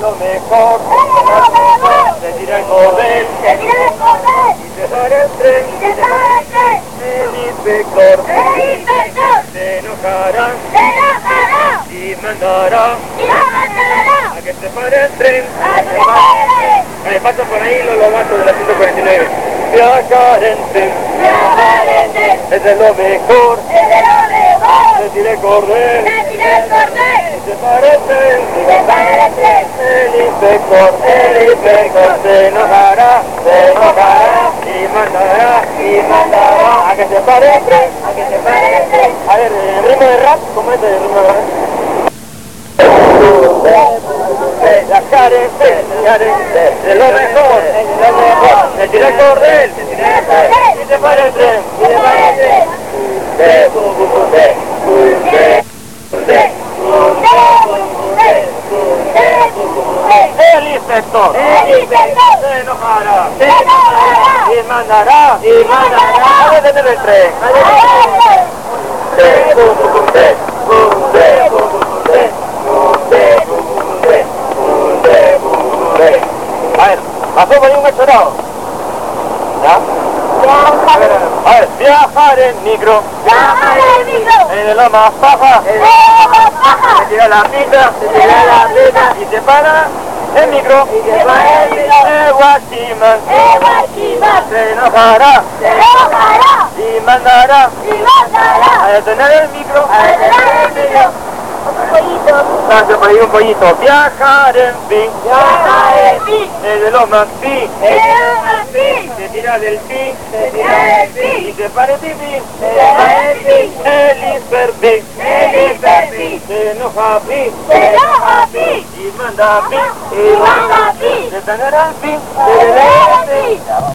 lo mejor, se tira el cordel, y se para el tren, el inspector se enojará y mandará a que se pare el tren. Me paso por ahí los lomazos de la 149. Viajar en tren es de lo mejor, se tira el cordel, y se para el tren, el inspector se enojará y mandará a que se pare el tren. A ver, el ritmo de rap, ¿cómo es el ritmo de rap? Viajar en tren es lo mejor, se tira el cordel, y se para el tren. El inspector se enojará y mandará a detener el tren. A ver, pasó por ahí un mechonado. ¿Ya? A ver, viajar en micro, en la más baja, se tira la pita, y se para el micro, el guachimán se enojará y mandará a detener el micro. Pasa por ahí un pollito. Viajar en fin, el de los más fin, se tira del fin, y se para el pipí, el hiperpin, se enoja fin, y manda fin, detener el fin.